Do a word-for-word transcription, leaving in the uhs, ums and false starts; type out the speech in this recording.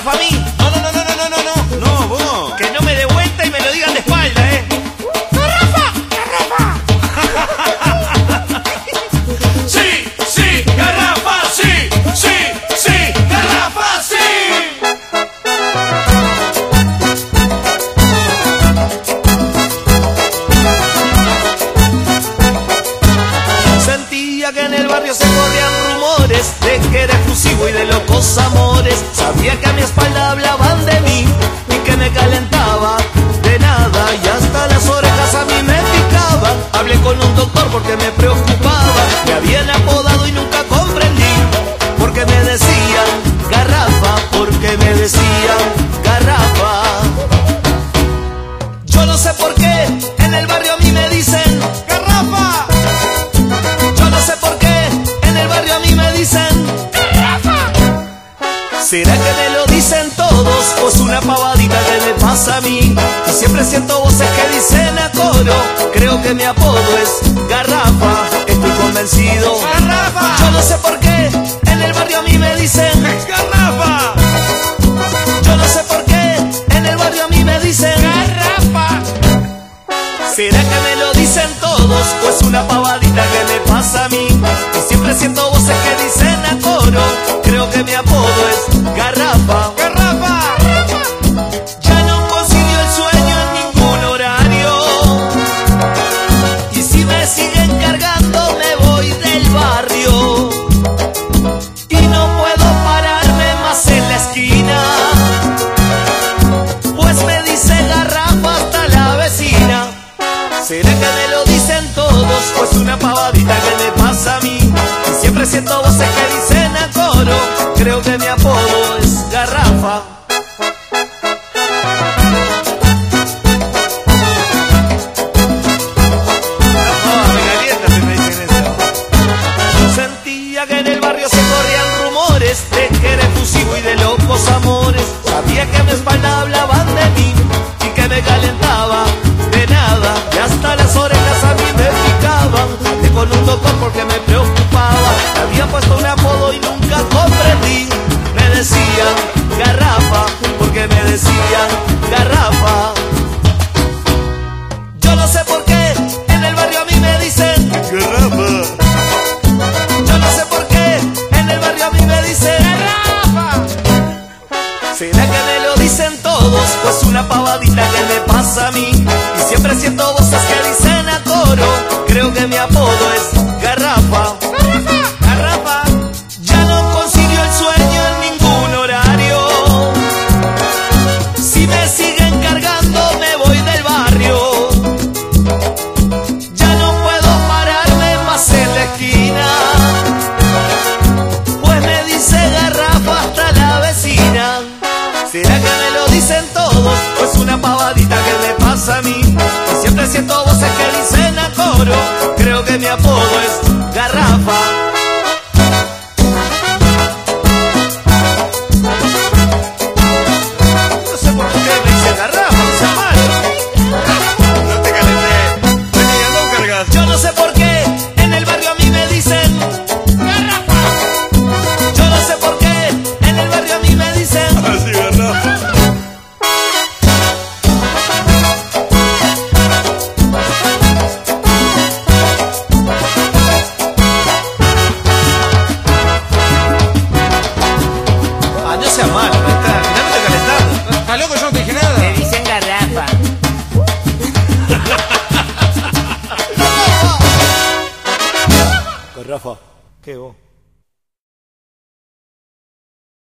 garrafa a mí. No, no, no, no, no, no, no, no, vos. Que no me dé vuelta y me lo digan de espalda, ¿eh? ¡Garrafa! ¡Garrafa! Sí, sí, garrafa, sí, sí, sí, garrafa, sí. Sentía que en el barrio se corrían rumores de que era efusivo y de locos amores. Sabía que a mi espalda hablaban de mí y que me calentaba de nada, y hasta las orejas a mí me picaban. Hablé con un doctor porque me preocupaba. Me habían apodado y nunca comprendí porque me decían garrafa, porque me decían garrafa. Yo no sé por qué en el barrio a mí me dicen garrafa. Yo no sé por qué en el barrio a mí me dicen garrafa. ¿Será que me lo dicen todos o es una pavadita que me pasa a mí? Y siempre siento voces que dicen a coro. Creo que mi apodo es garrafa, estoy convencido. ¡Garrafa! Yo no sé por qué en el barrio a mí me dicen ¡Garrafa! Yo no sé por qué en el barrio a mí me dicen garrafa. ¿Será que me lo dicen todos o es una pavadita que me pasa a mí? Y siempre siento voces que dicen a coro. Creo que mi apodo es garrafa. ¡Garrafa! Ya no concilio el sueño en ningún horario, y si me siguen cargando me voy del barrio. Y no puedo pararme más en la esquina, pues me dice garrafa hasta la vecina. ¿Será que me lo dicen todos o es una pavadita que me pasa a mí? Y siempre siento voces que dicen a coro. Creo que mi apodo es garrafa. No, me calienta si me dicen eso. Sentía que en el barrio se corrían rumores de que era efusivo y de locos amores. Sabía que a mi espalda hablaban de mí y que me calentaba de nada, y hasta las orejas a mí me picaban. Hablé con un doctor porque me preocupaba. Me había puesto un apodo y nunca comprendí. Me decían garrafa, porque me decían garrafa. Yo no sé por qué en el barrio a mí me dicen ¡Garrafa! Yo no sé por qué en el barrio a mí me dicen garrafa. ¿Será que me lo dicen todos o es una pavadita que me pasa a mí? Y siempre siento voces que dicen a coro. Creo que mi apodo es garrafa. Garrafa. Ya no concilio el sueño en ningún horario, si me siguen cargando me voy del barrio. Ya no puedo pararme más en la esquina, pues me dice garrafa hasta la vecina. ¿Será que me lo dicen todos o es una pavadita que me pasa a mí? Y siempre siento voces que dicen a coro. Creo que mi apodo es garrafa. No sé por qué me dicen garrafa, no sea malo. No te calenté. Vení, anda un cargas. Yo no sé por qué en el barrio a mí me dicen garrafa. Yo no sé por qué en el barrio a mí me dicen Así, garrafa. ah, no sea malo, ahí está, al final me está calentando. ¿Estás loco? Yo no te dije nada. Me dicen garrafa. Garrafa, ¿qué vos?